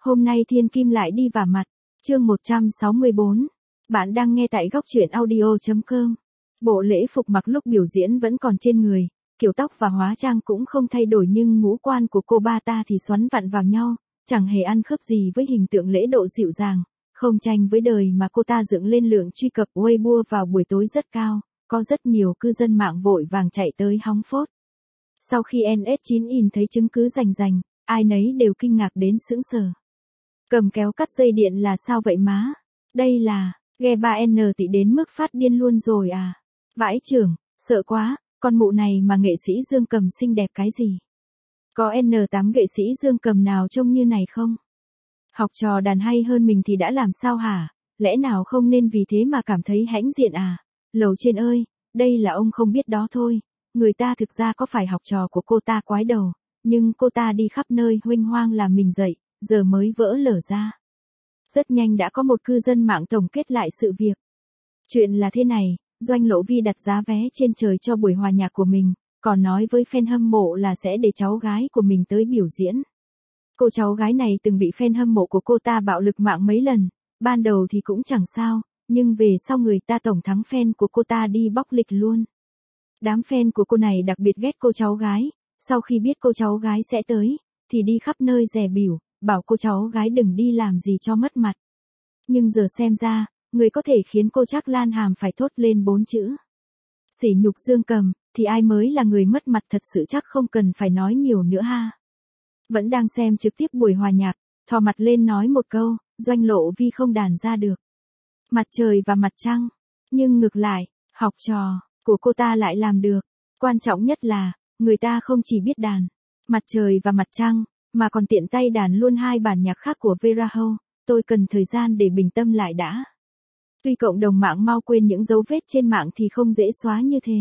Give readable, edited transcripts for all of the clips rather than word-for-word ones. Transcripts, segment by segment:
Hôm nay thiên kim lại đi vả mặt. Chương 164. Bạn đang nghe tại góc truyện audio.com. Bộ lễ phục mặc lúc biểu diễn vẫn còn trên người, kiểu tóc và hóa trang cũng không thay đổi nhưng ngũ quan của cô ba ta thì xoắn vặn vào nhau, chẳng hề ăn khớp gì với hình tượng lễ độ dịu dàng, không tranh với đời mà cô ta dựng lên lượng truy cập Weibo vào buổi tối rất cao, có rất nhiều cư dân mạng vội vàng chạy tới hóng phốt. Sau khi NS9in thấy chứng cứ rành rành, ai nấy đều kinh ngạc đến sững sờ. Cầm kéo cắt dây điện là sao vậy má? Đây là, ghe 3N tị đến mức phát điên luôn rồi à? Vãi chưởng, sợ quá, con mụ này mà nghệ sĩ Dương Cầm xinh đẹp cái gì? Có N8 nghệ sĩ Dương Cầm nào trông như này không? Học trò đàn hay hơn mình thì đã làm sao hả? Lẽ nào không nên vì thế mà cảm thấy hãnh diện à? Lầu trên ơi, đây là ông không biết đó thôi. Người ta thực ra có phải học trò của cô ta quái đầu, nhưng cô ta đi khắp nơi huênh hoang làm mình dậy, giờ mới vỡ lở ra. Rất nhanh đã có một cư dân mạng tổng kết lại sự việc. Chuyện là thế này, Doanh Lộ Vi đặt giá vé trên trời cho buổi hòa nhạc của mình, còn nói với fan hâm mộ là sẽ để cháu gái của mình tới biểu diễn. Cô cháu gái này từng bị fan hâm mộ của cô ta bạo lực mạng mấy lần, ban đầu thì cũng chẳng sao, nhưng về sau người ta tổng thắng fan của cô ta đi bóc lịch luôn. Đám fan của cô này đặc biệt ghét cô cháu gái, sau khi biết cô cháu gái sẽ tới, thì đi khắp nơi dè bỉu, bảo cô cháu gái đừng đi làm gì cho mất mặt. Nhưng giờ xem ra, người có thể khiến cô Trác Lan Hàm phải thốt lên 4 chữ sỉ nhục Dương Cầm, thì ai mới là người mất mặt thật sự chắc không cần phải nói nhiều nữa ha. Vẫn đang xem trực tiếp buổi hòa nhạc, thò mặt lên nói một câu, Doanh Lộ Vi không đàn ra được Mặt Trời và Mặt Trăng, nhưng ngược lại, học trò của cô ta lại làm được. Quan trọng nhất là, người ta không chỉ biết đàn Mặt Trời và Mặt Trăng, mà còn tiện tay đàn luôn hai bản nhạc khác của Vera Hall. Tôi cần thời gian để bình tâm lại đã. Tuy cộng đồng mạng mau quên những dấu vết trên mạng thì không dễ xóa như thế.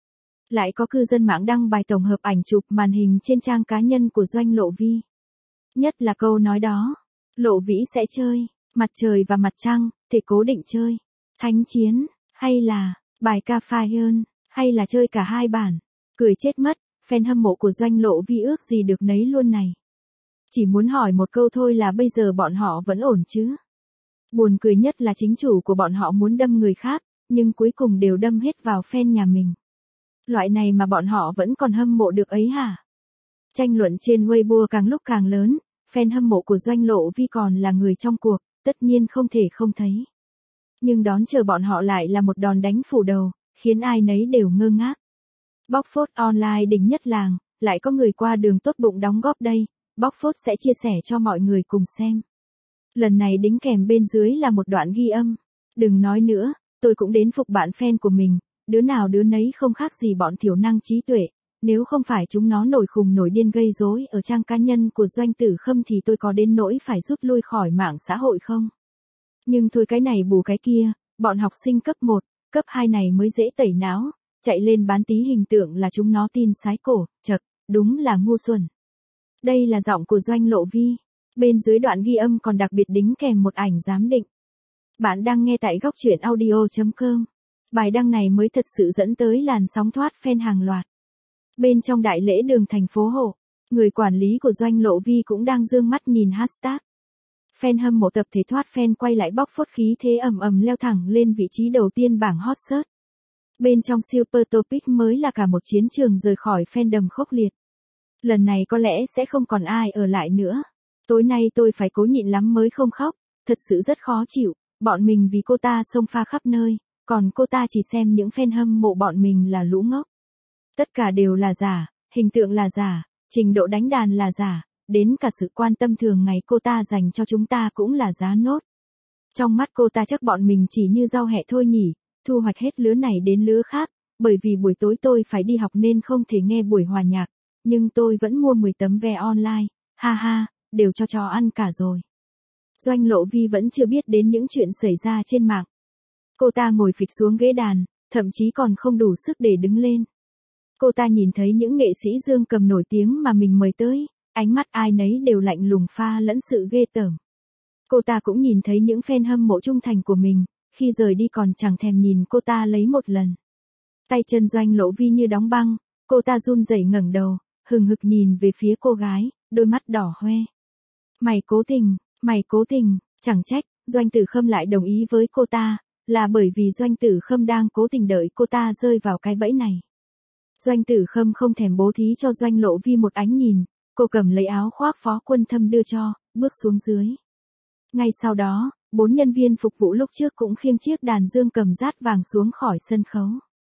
Lại có cư dân mạng đăng bài tổng hợp ảnh chụp màn hình trên trang cá nhân của Doanh Lộ Vi. Nhất là câu nói đó, Lộ Vĩ sẽ chơi Mặt Trời và Mặt Trăng, thể cố định chơi Thánh Chiến, hay là bài ca Fire, hay là chơi cả hai bản. Cười chết mất, fan hâm mộ của Doanh Lộ Vi ước gì được nấy luôn này. Chỉ muốn hỏi một câu thôi là bây giờ bọn họ vẫn ổn chứ? Buồn cười nhất là chính chủ của bọn họ muốn đâm người khác, nhưng cuối cùng đều đâm hết vào fan nhà mình. Loại này mà bọn họ vẫn còn hâm mộ được ấy hả? Tranh luận trên Weibo càng lúc càng lớn, fan hâm mộ của Doanh Lộ Vi còn là người trong cuộc, tất nhiên không thể không thấy. Nhưng đón chờ bọn họ lại là một đòn đánh phủ đầu, khiến ai nấy đều ngơ ngác. Bóc phốt online đỉnh nhất làng, lại có người qua đường tốt bụng đóng góp đây, Bóc phốt sẽ chia sẻ cho mọi người cùng xem. Lần này đính kèm bên dưới là một đoạn ghi âm. Đừng nói nữa, tôi cũng đến phục bạn fan của mình, đứa nào đứa nấy không khác gì bọn thiểu năng trí tuệ, nếu không phải chúng nó nổi khùng nổi điên gây rối ở trang cá nhân của Doanh Tử Khâm thì tôi có đến nỗi phải rút lui khỏi mạng xã hội không? Nhưng thôi cái này bù cái kia, bọn học sinh cấp 1, cấp 2 này mới dễ tẩy não, chạy lên bán tí hình tượng là chúng nó tin sái cổ, chật, đúng là ngu xuẩn. Đây là giọng của Doanh Lộ Vi. Bên dưới đoạn ghi âm còn đặc biệt đính kèm một ảnh giám định. Bạn đang nghe tại góc truyện audio.com. Bài đăng này mới thật sự dẫn tới làn sóng thoát fan hàng loạt. Bên trong đại lễ đường thành phố Hồ, người quản lý của Doanh Lộ Vi cũng đang dương mắt nhìn hashtag. Fan hâm mộ tập thể thoát fan quay lại bóc phốt khí thế ầm ầm leo thẳng lên vị trí đầu tiên bảng hot search. Bên trong Super Topic mới là cả một chiến trường rời khỏi fandom khốc liệt. Lần này có lẽ sẽ không còn ai ở lại nữa. Tối nay tôi phải cố nhịn lắm mới không khóc, thật sự rất khó chịu, bọn mình vì cô ta xông pha khắp nơi, còn cô ta chỉ xem những fan hâm mộ bọn mình là lũ ngốc. Tất cả đều là giả, hình tượng là giả, trình độ đánh đàn là giả, đến cả sự quan tâm thường ngày cô ta dành cho chúng ta cũng là giá nốt. Trong mắt cô ta chắc bọn mình chỉ như rau hẹ thôi nhỉ, thu hoạch hết lứa này đến lứa khác, bởi vì buổi tối tôi phải đi học nên không thể nghe buổi hòa nhạc, nhưng tôi vẫn mua 10 tấm vé online, ha ha. Đều cho chó ăn cả rồi. Doanh Lộ Vi vẫn chưa biết đến những chuyện xảy ra trên mạng. Cô ta ngồi phịch xuống ghế đàn, thậm chí còn không đủ sức để đứng lên. Cô ta nhìn thấy những nghệ sĩ Dương Cầm nổi tiếng mà mình mời tới, ánh mắt ai nấy đều lạnh lùng pha lẫn sự ghê tởm. Cô ta cũng nhìn thấy những fan hâm mộ trung thành của mình, khi rời đi còn chẳng thèm nhìn cô ta lấy một lần. Tay chân Doanh Lộ Vi như đóng băng, cô ta run rẩy ngẩng đầu, hừng hực nhìn về phía cô gái, đôi mắt đỏ hoe. Mày cố tình, Mày cố tình, chẳng trách, Doanh Tử Khâm lại đồng ý với cô ta, là bởi vì Doanh Tử Khâm đang cố tình đợi cô ta rơi vào cái bẫy này. Doanh Tử Khâm không thèm bố thí cho Doanh Lộ Vi một ánh nhìn, cô cầm lấy áo khoác Phó Quân Thâm đưa cho, bước xuống dưới. Ngay sau đó, 4 nhân viên phục vụ lúc trước cũng khiêng chiếc đàn dương cầm rát vàng xuống khỏi sân khấu.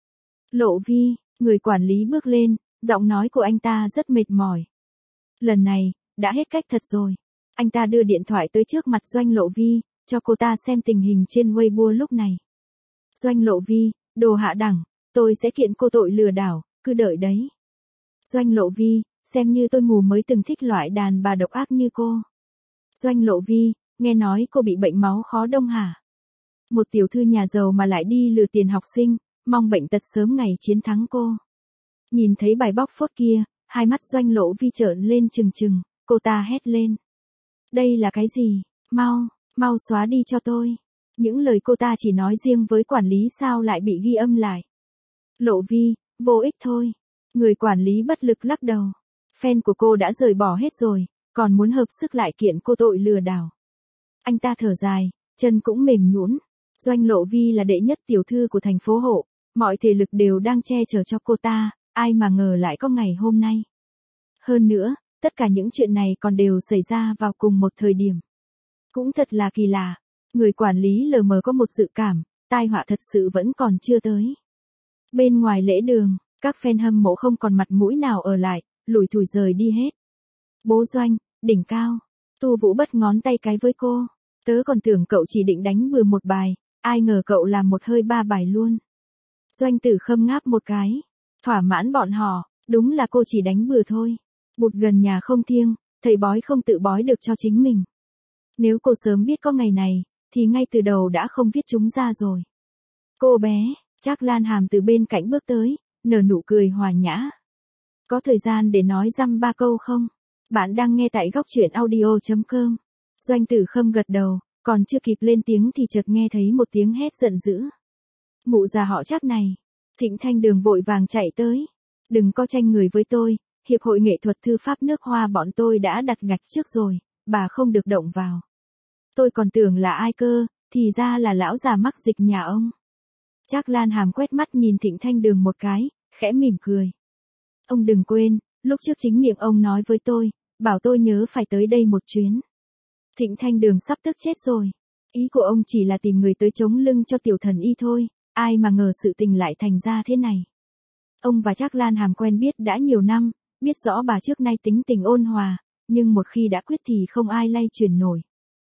Lộ Vi, người quản lý bước lên, giọng nói của anh ta rất mệt mỏi. Lần này, đã hết cách thật rồi. Anh ta đưa điện thoại tới trước mặt Doanh Lộ Vi, cho cô ta xem tình hình trên Weibo lúc này. Doanh Lộ Vi, đồ hạ đẳng, tôi sẽ kiện cô tội lừa đảo, cứ đợi đấy. Doanh Lộ Vi, xem như tôi mù mới từng thích loại đàn bà độc ác như cô. Doanh Lộ Vi, nghe nói cô bị bệnh máu khó đông hả? Một tiểu thư nhà giàu mà lại đi lừa tiền học sinh, mong bệnh tật sớm ngày chiến thắng cô. Nhìn thấy bài bóc phốt kia, hai mắt Doanh Lộ Vi trợn lên trừng trừng, cô ta hét lên. Đây là cái gì? Mau xóa đi cho tôi. Những lời cô ta chỉ nói riêng với quản lý sao lại bị ghi âm lại. Lộ Vi, vô ích thôi. Người quản lý bất lực lắc đầu. Fan của cô đã rời bỏ hết rồi, còn muốn hợp sức lại kiện cô tội lừa đảo. Anh ta thở dài, chân cũng mềm nhũn. Doanh Lộ Vi là đệ nhất tiểu thư của thành phố Hộ, mọi thể lực đều đang che chở cho cô ta, ai mà ngờ lại có ngày hôm nay. Hơn nữa, tất cả những chuyện này còn đều xảy ra vào cùng một thời điểm. Cũng thật là kỳ lạ, người quản lý lờ mờ có một dự cảm, tai họa thật sự vẫn còn chưa tới. Bên ngoài lễ đường, các fan hâm mộ không còn mặt mũi nào ở lại, lủi thủi rời đi hết. Bố Doanh, đỉnh cao. Tu Vũ bất ngón tay cái với cô. Tớ còn tưởng cậu chỉ định đánh bừa một bài, ai ngờ cậu làm một hơi 3 bài luôn. Doanh Tử Khâm ngáp một cái. Thỏa mãn bọn họ, đúng là cô chỉ đánh bừa thôi. Bụt gần nhà không thiêng, thầy bói không tự bói được cho chính mình. Nếu cô sớm biết có ngày này, thì ngay từ đầu đã không viết chúng ra rồi. Cô bé, Trác Lan Hàm từ bên cạnh bước tới, nở nụ cười hòa nhã. Có thời gian để nói dăm ba câu không? Bạn đang nghe tại góc truyện audio.com. Doanh Tử Khâm gật đầu, còn chưa kịp lên tiếng thì chợt nghe thấy một tiếng hét giận dữ. Mụ già họ Trác này. Thịnh Thanh Đường vội vàng chạy tới. Đừng có tranh người với tôi, Hiệp hội Nghệ thuật Thư pháp nước Hoa bọn tôi đã đặt gạch trước rồi, bà không được động vào. Tôi còn tưởng là ai cơ, thì ra là lão già mắc dịch nhà ông. Trác Lan Hàm quét mắt nhìn Thịnh Thanh Đường một cái, khẽ mỉm cười. Ông đừng quên, lúc trước chính miệng ông nói với tôi, bảo tôi nhớ phải tới đây một chuyến. Thịnh Thanh Đường sắp tức chết rồi. Ý của ông chỉ là tìm người tới chống lưng cho tiểu thần y thôi, ai mà ngờ sự tình lại thành ra thế này. Ông và Trác Lan Hàm quen biết đã nhiều năm, biết rõ bà trước nay tính tình ôn hòa, nhưng một khi đã quyết thì không ai lay chuyển nổi.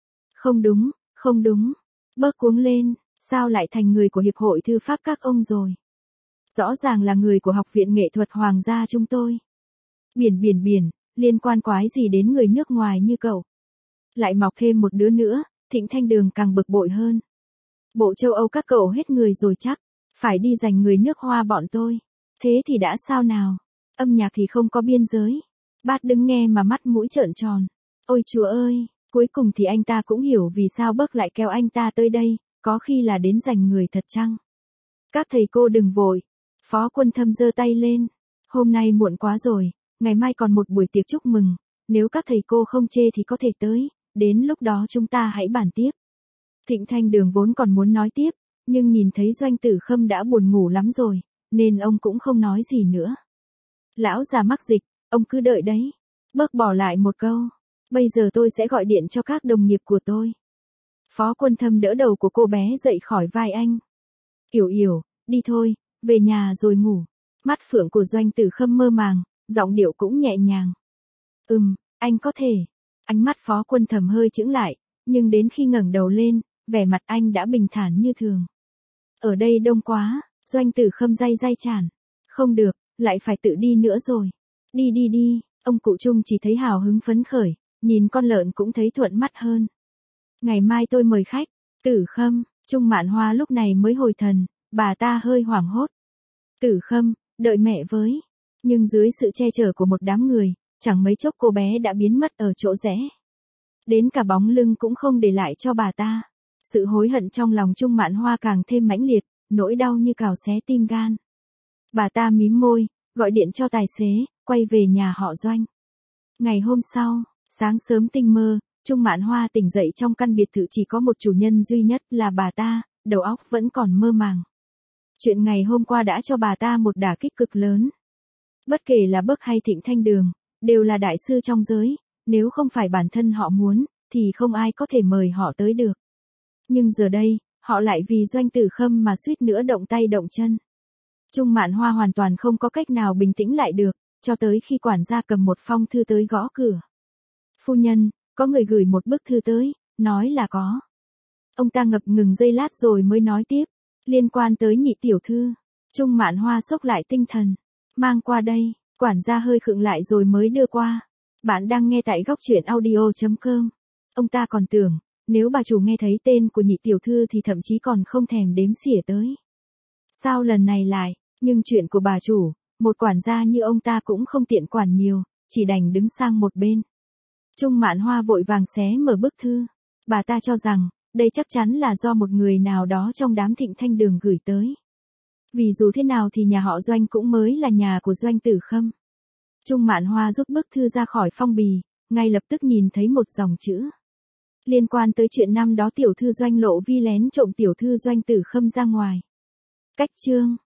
Không đúng. Bớt cuống lên, sao lại thành người của Hiệp hội Thư pháp các ông rồi? Rõ ràng là người của Học viện Nghệ thuật Hoàng gia chúng tôi. Biển, liên quan quái gì đến người nước ngoài như cậu? Lại mọc thêm một đứa nữa, Thịnh Thanh Đường càng bực bội hơn. Bộ châu Âu các cậu hết người rồi chắc, phải đi giành người nước Hoa bọn tôi. Thế thì đã sao nào? Âm nhạc thì không có biên giới. Bát đứng nghe mà mắt mũi trợn tròn. Ôi chúa ơi, cuối cùng thì anh ta cũng hiểu vì sao Bấc lại kéo anh ta tới đây, có khi là đến giành người thật chăng? Các thầy cô đừng vội. Phó Quân Thâm giơ tay lên. Hôm nay muộn quá rồi, ngày mai còn một buổi tiệc chúc mừng. Nếu các thầy cô không chê thì có thể tới, đến lúc đó chúng ta hãy bàn tiếp. Thịnh Thanh Đường vốn còn muốn nói tiếp, nhưng nhìn thấy Doanh Tử Khâm đã buồn ngủ lắm rồi, nên ông cũng không nói gì nữa. Lão già mắc dịch, ông cứ đợi đấy. Bớt bỏ lại một câu. Bây giờ tôi sẽ gọi điện cho các đồng nghiệp của tôi. Phó Quân Thâm đỡ đầu của cô bé dậy khỏi vai anh. Yểu, đi thôi, về nhà rồi ngủ. Mắt phượng của Doanh Tử Khâm mơ màng, giọng điệu cũng nhẹ nhàng. Anh có thể. Ánh mắt Phó Quân Thâm hơi chững lại, nhưng đến khi ngẩng đầu lên, vẻ mặt anh đã bình thản như thường. Ở đây đông quá, Doanh Tử Khâm day chản. Không được, lại phải tự đi nữa rồi. Đi, ông cụ Trung chỉ thấy hào hứng phấn khởi, nhìn con lợn cũng thấy thuận mắt hơn. Ngày mai tôi mời khách. Tử Khâm, Trung Mạn Hoa lúc này mới hồi thần, bà ta hơi hoảng hốt. Tử Khâm, đợi mẹ với. Nhưng dưới sự che chở của một đám người, chẳng mấy chốc cô bé đã biến mất ở chỗ rẽ. Đến cả bóng lưng cũng không để lại cho bà ta. Sự hối hận trong lòng Trung Mạn Hoa càng thêm mãnh liệt, nỗi đau như cào xé tim gan. Bà ta mím môi, gọi điện cho tài xế, quay về nhà họ Doanh. Ngày hôm sau, sáng sớm tinh mơ, Trung Mạn Hoa tỉnh dậy trong căn biệt thự chỉ có một chủ nhân duy nhất là bà ta, đầu óc vẫn còn mơ màng. Chuyện ngày hôm qua đã cho bà ta một đả kích cực lớn. Bất kể là Bấc hay Thịnh Thanh Đường, đều là đại sư trong giới, nếu không phải bản thân họ muốn, thì không ai có thể mời họ tới được. Nhưng giờ đây, họ lại vì Doanh Tử Khâm mà suýt nữa động tay động chân. Trung Mạn Hoa hoàn toàn không có cách nào bình tĩnh lại được, cho tới khi quản gia cầm một phong thư tới gõ cửa. Phu nhân, có người gửi một bức thư tới, nói là có. Ông ta ngập ngừng giây lát rồi mới nói tiếp, liên quan tới Nhị tiểu thư. Trung Mạn Hoa xốc lại tinh thần, mang qua đây, quản gia hơi khựng lại rồi mới đưa qua. Bạn đang nghe tại góc truyện audio.com. Ông ta còn tưởng, nếu bà chủ nghe thấy tên của Nhị tiểu thư thì thậm chí còn không thèm đếm xỉa tới. Sao lần này lại, nhưng chuyện của bà chủ, một quản gia như ông ta cũng không tiện quản nhiều, chỉ đành đứng sang một bên. Trung Mạn Hoa vội vàng xé mở bức thư. Bà ta cho rằng, đây chắc chắn là do một người nào đó trong đám Thịnh Thanh Đường gửi tới. Vì dù thế nào thì nhà họ Doanh cũng mới là nhà của Doanh Tử Khâm. Trung Mạn Hoa rút bức thư ra khỏi phong bì, ngay lập tức nhìn thấy một dòng chữ. Liên quan tới chuyện năm đó tiểu thư Doanh Lộ Vi lén trộm tiểu thư Doanh Tử Khâm ra ngoài. Cách chương.